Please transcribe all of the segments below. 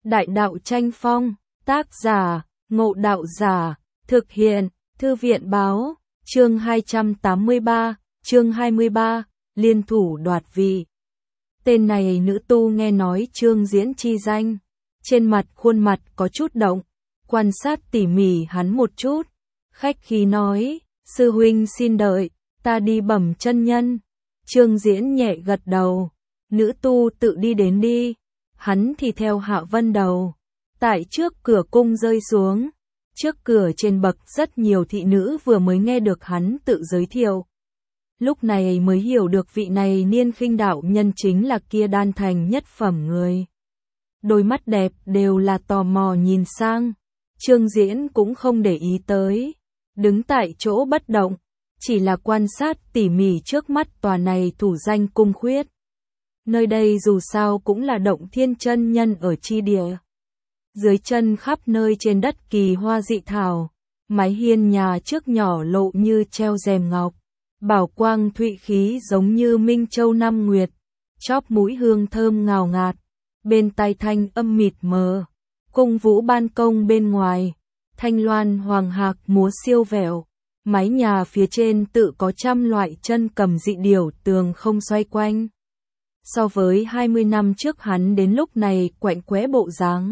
Đại đạo tranh phong, tác giả, Ngộ Đạo Giả, thực hiện, Thư viện báo, chương 283, chương 23, liên thủ đoạt vị. Tên này nữ tu nghe nói Trương Diễn chi danh, trên mặt khuôn mặt có chút động, quan sát tỉ mỉ hắn một chút, khách khí nói, sư huynh xin đợi, ta đi bẩm chân nhân. Trương Diễn nhẹ gật đầu, nữ tu tự đi đến đi, hắn thì theo Hạ Vân đầu, tại trước cửa cung rơi xuống, trước cửa trên bậc rất nhiều thị nữ vừa mới nghe được hắn tự giới thiệu. Lúc này mới hiểu được vị này Niên Khinh đạo nhân chính là kia đan thành nhất phẩm người. Đôi mắt đẹp đều là tò mò nhìn sang, Trương Diễn cũng không để ý tới, đứng tại chỗ bất động, chỉ là quan sát tỉ mỉ trước mắt tòa này thủ danh cung khuyết. Nơi đây dù sao cũng là Động Thiên chân nhân ở chi địa. Dưới chân khắp nơi trên đất kỳ hoa dị thảo, mái hiên nhà trước nhỏ lộ như treo rèm ngọc, bảo quang thụy khí giống như Minh Châu năm nguyệt, chóp mũi hương thơm ngào ngạt, bên tai thanh âm mịt mờ. Cung vũ ban công bên ngoài, thanh loan hoàng hạc múa siêu vẹo, mái nhà phía trên tự có trăm loại chân cầm dị điểu tường không xoay quanh. So với 20 năm trước hắn đến lúc này quạnh quẽ bộ dáng,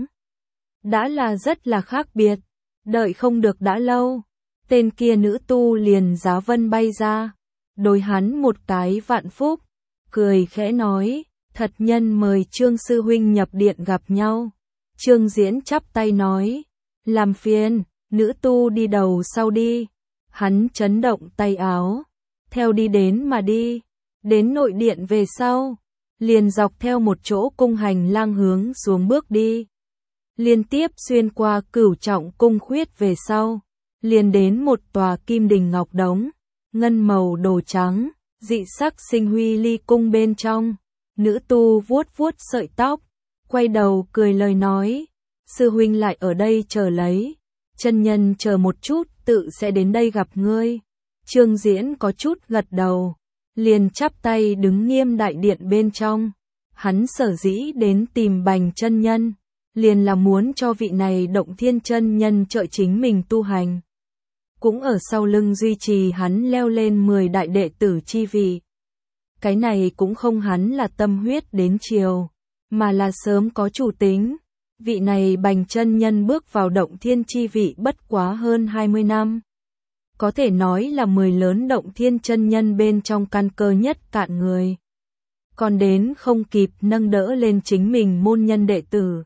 đã là rất là khác biệt. Đợi không được đã lâu, tên kia nữ tu liền giá vân bay ra, đối hắn một cái vạn phúc, cười khẽ nói, thật nhân mời Trương sư huynh nhập điện gặp nhau. Trương Diễn chắp tay nói, làm phiền, nữ tu đi đầu sau đi. Hắn chấn động tay áo, theo đi đến mà đi, đến nội điện về sau, liền dọc theo một chỗ cung hành lang hướng xuống bước đi. Liên tiếp xuyên qua Cửu Trọng cung khuyết về sau, liền đến một tòa kim đình ngọc đống, ngân màu đồ trắng, dị sắc sinh huy ly cung bên trong. Nữ tu vuốt vuốt sợi tóc, quay đầu cười lời nói, sư huynh lại ở đây chờ lấy, chân nhân chờ một chút tự sẽ đến đây gặp ngươi. Trương Diễn có chút gật đầu, liền chắp tay đứng nghiêm đại điện bên trong. Hắn sở dĩ đến tìm Bành chân nhân, liền là muốn cho vị này Động Thiên chân nhân trợ chính mình tu hành, cũng ở sau lưng duy trì hắn leo lên 10 đại đệ tử chi vị. Cái này cũng không hắn là tâm huyết đến chiều, mà là sớm có chủ tính. Vị này Bành chân nhân bước vào Động Thiên chi vị bất quá hơn 20 năm. Có thể nói là 10 lớn Động Thiên chân nhân bên trong căn cơ nhất cạn người. Còn đến không kịp nâng đỡ lên chính mình môn nhân đệ tử.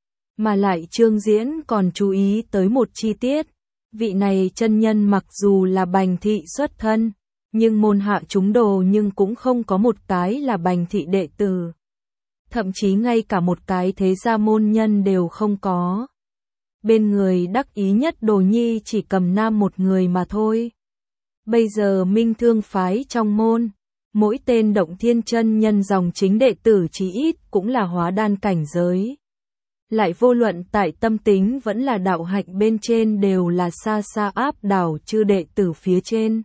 Mà lại Trương Diễn còn chú ý tới một chi tiết. Vị này chân nhân mặc dù là Bành thị xuất thân, nhưng môn hạ chúng đồ nhưng cũng không có một cái là Bành thị đệ tử. Thậm chí ngay cả một cái thế gia môn nhân đều không có. Bên người đắc ý nhất Đồ Nhi chỉ cầm nam một người mà thôi. Bây giờ Minh Thương phái trong môn, mỗi tên Động Thiên chân nhân dòng chính đệ tử chí ít cũng là hóa đan cảnh giới. Lại vô luận tại tâm tính vẫn là đạo hạnh bên trên đều là xa xa áp đảo chư đệ tử phía trên.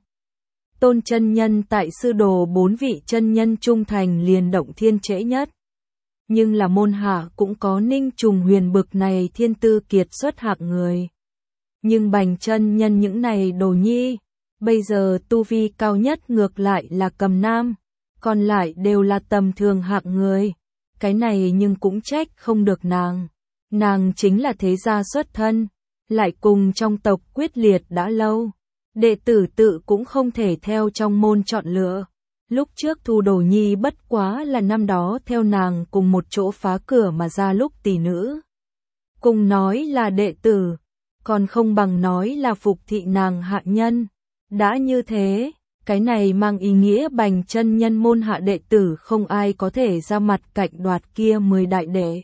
Tôn chân nhân tại sư đồ 4 vị chân nhân trung thành liền Động Thiên trễ nhất. Nhưng là môn hạ cũng có Ninh Trùng Huyền bực này thiên tư kiệt xuất hạng người. Nhưng Bành chân nhân những này Đồ Nhi, bây giờ tu vi cao nhất ngược lại là cầm nam, còn lại đều là tầm thường hạng người. Cái này nhưng cũng trách không được nàng. Nàng chính là thế gia xuất thân, lại cùng trong tộc quyết liệt đã lâu. Đệ tử tự cũng không thể theo trong môn chọn lựa. Lúc trước thu Đồ Nhi bất quá là năm đó theo nàng cùng một chỗ phá cửa mà ra lúc tỷ nữ. Cùng nói là đệ tử, còn không bằng nói là phục thị nàng hạ nhân. Đã như thế, cái này mang ý nghĩa Bành chân nhân môn hạ đệ tử không ai có thể ra mặt cạnh đoạt kia 10 đại đệ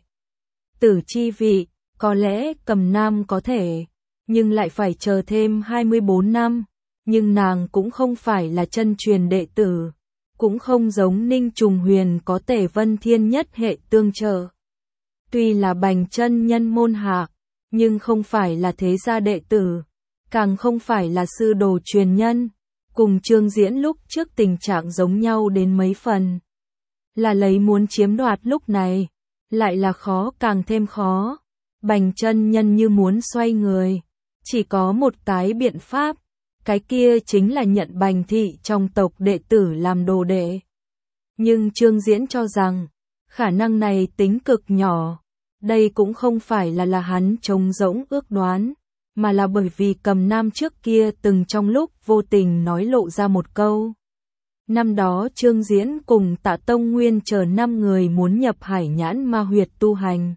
tử chi vị, có lẽ cầm nam có thể, nhưng lại phải chờ thêm 24 năm. Nhưng nàng cũng không phải là chân truyền đệ tử, cũng không giống Ninh Trùng Huyền có Tề Vân Thiên nhất hệ tương trợ. Tuy là Bành chân nhân môn hạ, nhưng không phải là thế gia đệ tử, càng không phải là sư đồ truyền nhân, cùng Trương Diễn lúc trước tình trạng giống nhau đến mấy phần. Là lấy muốn chiếm đoạt lúc này, lại là khó càng thêm khó. Bành chân nhân như muốn xoay người. Chỉ có một cái biện pháp, cái kia chính là nhận Bành thị trong tộc đệ tử làm đồ đệ. Nhưng Trương Diễn cho rằng, khả năng này tính cực nhỏ. Đây cũng không phải là hắn trống rỗng ước đoán, mà là bởi vì Cầm Nam trước kia từng trong lúc vô tình nói lộ ra một câu. Năm đó Trương Diễn cùng Tạ Tông Nguyên chờ 5 người muốn nhập Hải Nhãn Ma Huyệt tu hành.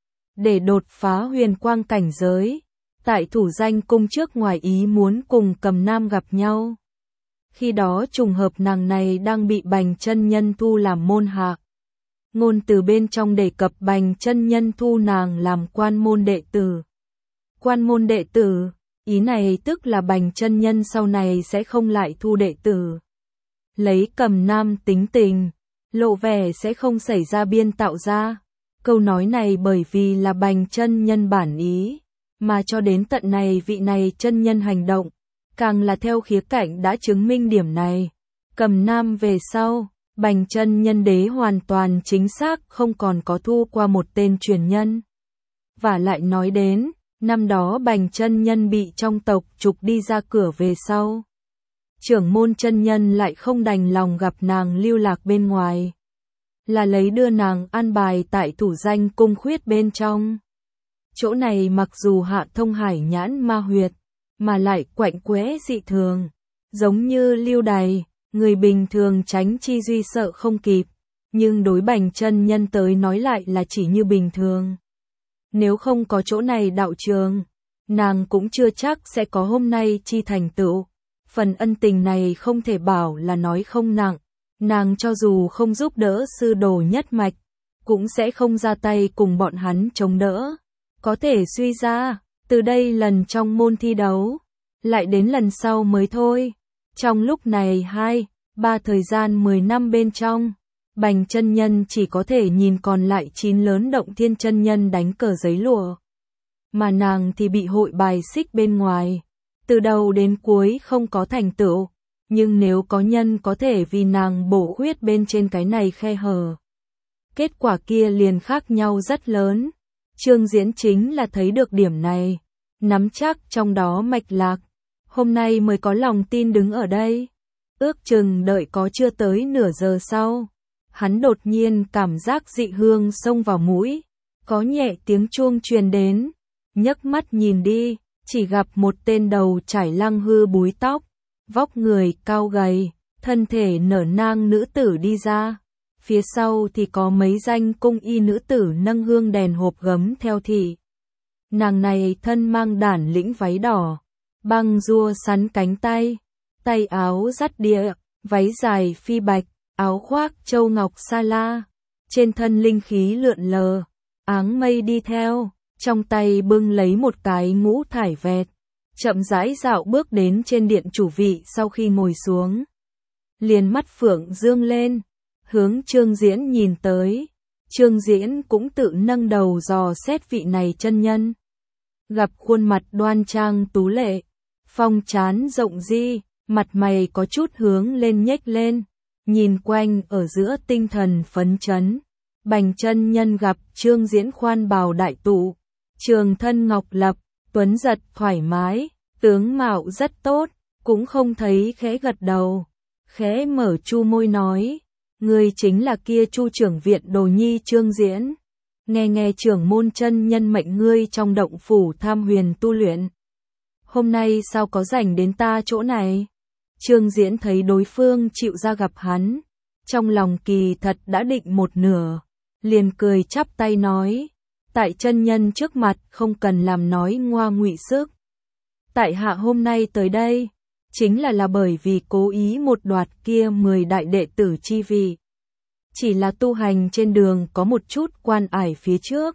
Để đột phá huyền quang cảnh giới, tại Thủ Danh Cung trước ngoài ý muốn cùng Cầm Nam gặp nhau. Khi đó trùng hợp nàng này đang bị Bành chân nhân thu làm môn hạ. Ngôn từ bên trong đề cập Bành chân nhân thu nàng làm quan môn đệ tử. Quan môn đệ tử, ý này tức là Bành chân nhân sau này sẽ không lại thu đệ tử. Lấy Cầm Nam tính tình, lộ vẻ sẽ không xảy ra biên tạo ra. Câu nói này bởi vì là Bành chân nhân bản ý, mà cho đến tận này vị này chân nhân hành động, càng là theo khía cạnh đã chứng minh điểm này. Cầm Nam về sau, Bành chân nhân đế hoàn toàn chính xác không còn có thu qua một tên truyền nhân. Và lại nói đến, năm đó Bành chân nhân bị trong tộc trục đi ra cửa về sau. Trưởng môn chân nhân lại không đành lòng gặp nàng lưu lạc bên ngoài. Là lấy đưa nàng an bài tại Thủ Danh Cung khuyết bên trong. Chỗ này mặc dù hạ thông Hải Nhãn Ma Huyệt, mà lại quạnh quẽ dị thường, giống như lưu đày, người bình thường tránh chi duy sợ không kịp, nhưng đối Bành chân nhân tới nói lại là chỉ như bình thường. Nếu không có chỗ này đạo trường, nàng cũng chưa chắc sẽ có hôm nay chi thành tựu. Phần ân tình này không thể bảo là nói không nặng, nàng cho dù không giúp đỡ sư đồ nhất mạch, cũng sẽ không ra tay cùng bọn hắn chống đỡ. Có thể suy ra, từ đây lần trong môn thi đấu, lại đến lần sau mới thôi. Trong lúc này 2-3 thời gian 10 năm bên trong, Bành chân nhân chỉ có thể nhìn còn lại 9 lớn Động Thiên chân nhân đánh cờ giấy lụa. Mà nàng thì bị hội bài xích bên ngoài, từ đầu đến cuối không có thành tựu, nhưng nếu có nhân có thể vì nàng bổ khuyết bên trên cái này khe hở, kết quả kia liền khác nhau rất lớn. Trương Diễn chính là thấy được điểm này, nắm chắc trong đó mạch lạc, hôm nay mới có lòng tin đứng ở đây. Ước chừng đợi có chưa tới nửa giờ sau, hắn đột nhiên cảm giác dị hương xông vào mũi, có nhẹ tiếng chuông truyền đến, nhấc mắt nhìn đi, chỉ gặp một tên đầu trải lăng hư búi tóc, vóc người cao gầy, thân thể nở nang nữ tử đi ra. Phía sau thì có mấy danh cung y nữ tử nâng hương đèn hộp gấm theo thị. Nàng này thân mang đản lĩnh váy đỏ, băng rua sắn cánh tay, tay áo dắt địa, váy dài phi bạch, áo khoác châu ngọc sa la, trên thân linh khí lượn lờ, áng mây đi theo, trong tay bưng lấy một cái ngũ thải vẹt, chậm rãi dạo bước đến trên điện chủ vị. Sau khi ngồi xuống, liền mắt phượng dương lên, hướng Trương Diễn nhìn tới. Trương Diễn cũng tự nâng đầu dò xét vị này chân nhân. Gặp khuôn mặt đoan trang tú lệ, phong trán rộng di, mặt mày có chút hướng lên nhếch lên, nhìn quanh ở giữa tinh thần phấn chấn. Bành chân nhân gặp Trương Diễn khoan bào đại tụ, trường thân ngọc lập, tuấn giật thoải mái, tướng mạo rất tốt, cũng không thấy khẽ gật đầu, khẽ mở chu môi nói: "Ngươi chính là kia Chu trưởng viện đồ nhi Trương Diễn. Nghe trưởng môn chân nhân mệnh ngươi trong động phủ tham huyền tu luyện. Hôm nay sao có rảnh đến ta chỗ này?" Trương Diễn thấy đối phương chịu ra gặp hắn, trong lòng kỳ thật đã định một nửa, liền cười chắp tay nói: "Tại chân nhân trước mặt không cần làm nói ngoa ngụy sức. Tại hạ hôm nay tới đây, chính là bởi vì cố ý một đoạt kia 10 đại đệ tử chi vị. Chỉ là tu hành trên đường có một chút quan ải phía trước,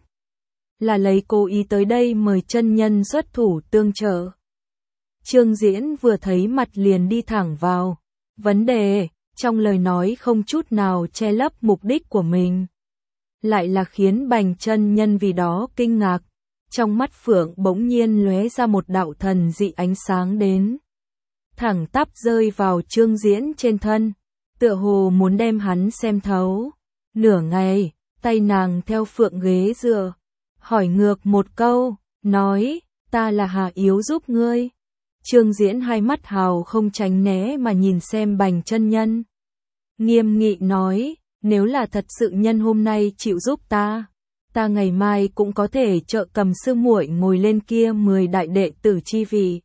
là lấy cố ý tới đây mời chân nhân xuất thủ tương trợ." Trương Diễn vừa thấy mặt liền đi thẳng vào vấn đề, trong lời nói không chút nào che lấp mục đích của mình. Lại là khiến Bành chân nhân vì đó kinh ngạc, trong mắt phượng bỗng nhiên lóe ra một đạo thần dị ánh sáng đến, thẳng tắp rơi vào Trương Diễn trên thân, tựa hồ muốn đem hắn xem thấu. Nửa ngày, tay nàng theo phượng ghế dựa, hỏi ngược một câu, nói, ta là Hà Yếu giúp ngươi. Trương Diễn hai mắt hào không tránh né mà nhìn xem Bành chân nhân. Nghiêm nghị nói, nếu là thật sự nhân hôm nay chịu giúp ta ngày mai cũng có thể trợ Cầm sư muội ngồi lên kia 10 đại đệ tử chi vị.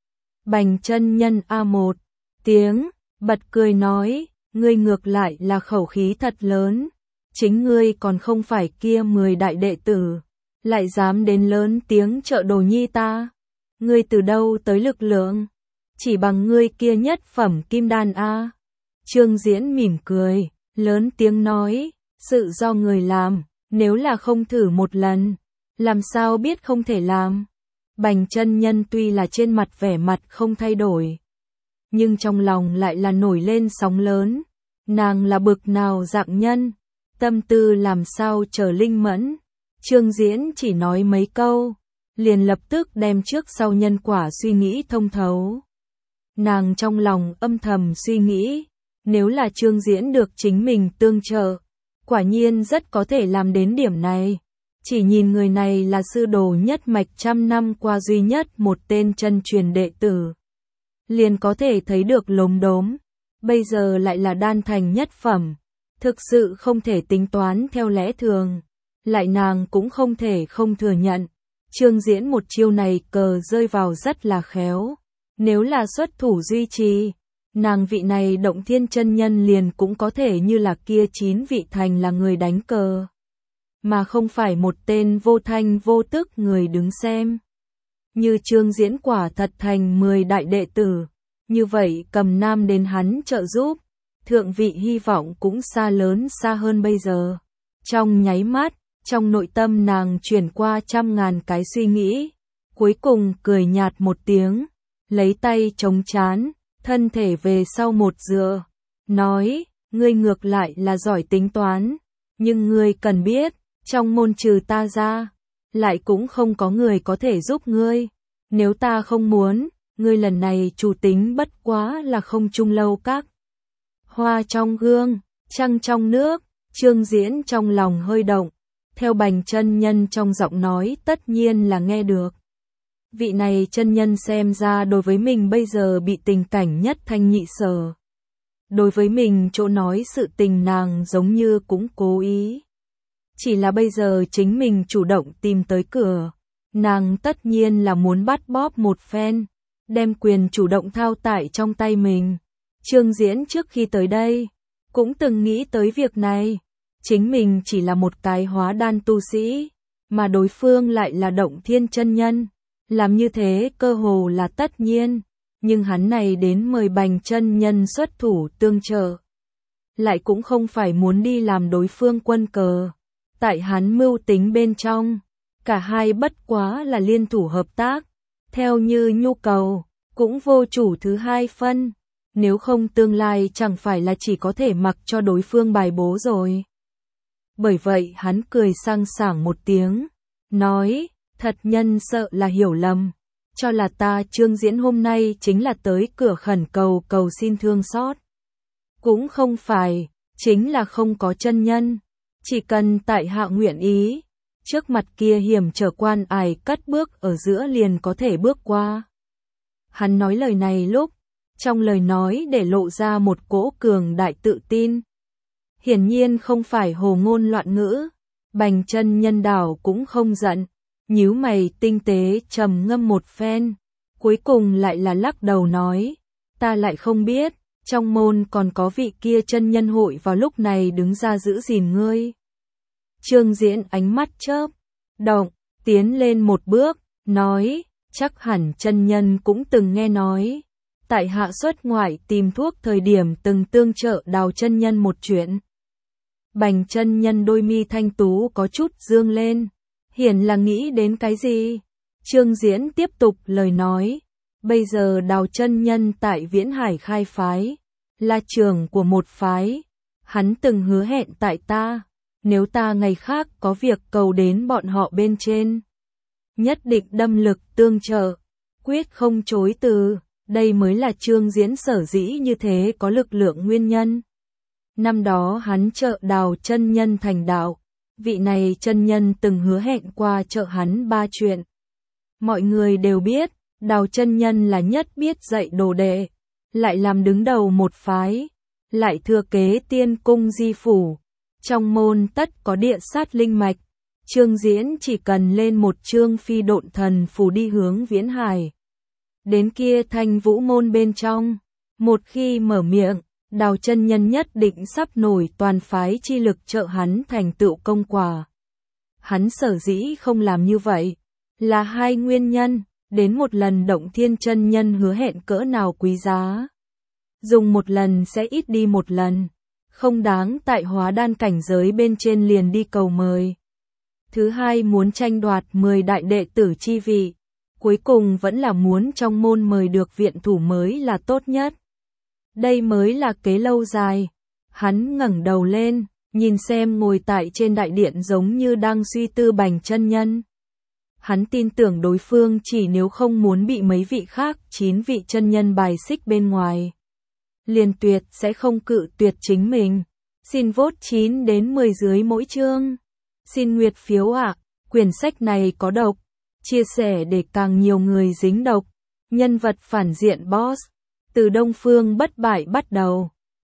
Bành chân nhân một tiếng, bật cười nói, ngươi ngược lại là khẩu khí thật lớn, chính ngươi còn không phải kia 10 đại đệ tử, lại dám đến lớn tiếng trợ đồ nhi ta. Ngươi từ đâu tới lực lượng? Chỉ bằng ngươi kia nhất phẩm kim đan a. Trương Diễn mỉm cười, lớn tiếng nói, sự do người làm, nếu là không thử một lần, làm sao biết không thể làm. Bành chân nhân tuy là trên mặt vẻ mặt không thay đổi, nhưng trong lòng lại là nổi lên sóng lớn. Nàng là bực nào dạng nhân, tâm tư làm sao trở linh mẫn. Trương Diễn chỉ nói mấy câu, liền lập tức đem trước sau nhân quả suy nghĩ thông thấu. Nàng trong lòng âm thầm suy nghĩ, nếu là Trương Diễn được chính mình tương trợ, quả nhiên rất có thể làm đến điểm này. Chỉ nhìn người này là sư đồ nhất mạch trăm năm qua duy nhất một tên chân truyền đệ tử, liền có thể thấy được lốm đốm. Bây giờ lại là đan thành nhất phẩm, thực sự không thể tính toán theo lẽ thường. Lại nàng cũng không thể không thừa nhận, Trương Diễn một chiêu này cờ rơi vào rất là khéo. Nếu là xuất thủ duy trì, nàng vị này Động Thiên chân nhân liền cũng có thể như là kia 9 vị thành là người đánh cờ, mà không phải một tên vô thanh vô tức người đứng xem. Như Trương Diễn quả thật thành 10 đại đệ tử, như vậy Cầm Nam đến hắn trợ giúp, thượng vị hy vọng cũng xa lớn xa hơn bây giờ. Trong nháy mắt, trong nội tâm nàng chuyển qua trăm ngàn cái suy nghĩ, cuối cùng cười nhạt một tiếng, lấy tay chống trán, thân thể về sau một dựa, nói, ngươi ngược lại là giỏi tính toán, nhưng ngươi cần biết, trong môn trừ ta ra, lại cũng không có người có thể giúp ngươi. Nếu ta không muốn, ngươi lần này chủ tính bất quá là không trung lâu các. Hoa trong gương, trăng trong nước. Trương Diễn trong lòng hơi động, theo Bành chân nhân trong giọng nói tất nhiên là nghe được. Vị này chân nhân xem ra đối với mình bây giờ bị tình cảnh nhất thanh nhị sở. Đối với mình chỗ nói sự tình nàng giống như cũng cố ý. Chỉ là bây giờ chính mình chủ động tìm tới cửa, nàng tất nhiên là muốn bắt bóp một phen, đem quyền chủ động thao tại trong tay mình. Trương Diễn trước khi tới đây, cũng từng nghĩ tới việc này. Chính mình chỉ là một cái hóa đan tu sĩ, mà đối phương lại là Động Thiên chân nhân. Làm như thế cơ hồ là tất nhiên, nhưng hắn này đến mời Bành chân nhân xuất thủ tương trợ, lại cũng không phải muốn đi làm đối phương quân cờ. Tại hắn mưu tính bên trong, cả hai bất quá là liên thủ hợp tác, theo như nhu cầu, cũng vô chủ thứ hai phân. Nếu không tương lai chẳng phải là chỉ có thể mặc cho đối phương bài bố rồi. Bởi vậy hắn cười sang sảng một tiếng, nói, thật nhân sợ là hiểu lầm, cho là ta Trương Diễn hôm nay chính là tới cửa khẩn cầu xin thương xót. Cũng không phải, chính là không có chân nhân, chỉ cần tại hạ nguyện ý, trước mặt kia hiểm trở quan ải cất bước ở giữa liền có thể bước qua. Hắn nói lời này lúc, trong lời nói để lộ ra một cỗ cường đại tự tin. Hiển nhiên không phải hồ ngôn loạn ngữ. Bành chân nhân đảo cũng không giận, nhíu mày tinh tế trầm ngâm một phen, cuối cùng lại là lắc đầu nói, ta lại không biết, trong môn còn có vị kia chân nhân hội vào lúc này đứng ra giữ gìn ngươi. Trương Diễn ánh mắt chớp động, tiến lên một bước, nói, chắc hẳn chân nhân cũng từng nghe nói, tại hạ xuất ngoại tìm thuốc thời điểm từng tương trợ Đào chân nhân một chuyện. Bành chân nhân đôi mi thanh tú có chút dương lên, hiển là nghĩ đến cái gì. Trương Diễn tiếp tục lời nói, bây giờ Đào chân nhân tại Viễn Hải khai phái, là trưởng của một phái, hắn từng hứa hẹn tại ta, nếu ta ngày khác có việc cầu đến bọn họ bên trên, nhất định đâm lực tương trợ, quyết không chối từ. Đây mới là Trương Diễn sở dĩ như thế có lực lượng nguyên nhân. Năm đó hắn trợ Đào chân nhân thành đạo, Vị này chân nhân từng hứa hẹn qua trợ hắn 3 chuyện. Mọi người đều biết, Đào chân nhân là nhất biết dạy đồ đệ, lại làm đứng đầu một phái, lại thừa kế Tiên Cung Di Phủ. Trong môn tất có địa sát linh mạch, Trương Diễn chỉ cần lên một chương phi độn thần phù đi hướng Viễn Hải. Đến kia Thanh Vũ môn bên trong, một khi mở miệng, Đào chân nhân nhất định sắp nổi toàn phái chi lực trợ hắn thành tựu công quả. Hắn sở dĩ không làm như vậy, là hai nguyên nhân, đến một lần Động Thiên chân nhân hứa hẹn cỡ nào quý giá. Dùng một lần sẽ ít đi một lần, không đáng tại hóa đan cảnh giới bên trên liền đi cầu mời. Thứ hai muốn tranh đoạt 10 đại đệ tử chi vị, cuối cùng vẫn là muốn trong môn mời được viện thủ mới là tốt nhất. Đây mới là kế lâu dài. Hắn ngẩng đầu lên, nhìn xem ngồi tại trên đại điện giống như đang suy tư Bành chân nhân. Hắn tin tưởng đối phương chỉ nếu không muốn bị mấy vị khác 9 vị chân nhân bài xích bên ngoài, liền tuyệt sẽ không cự tuyệt chính mình. Xin vote 9 đến 10 dưới mỗi chương. Xin nguyệt phiếu ạ, quyển sách này có độc, chia sẻ để càng nhiều người dính độc. Nhân vật phản diện boss, từ Đông Phương bất bại bắt đầu.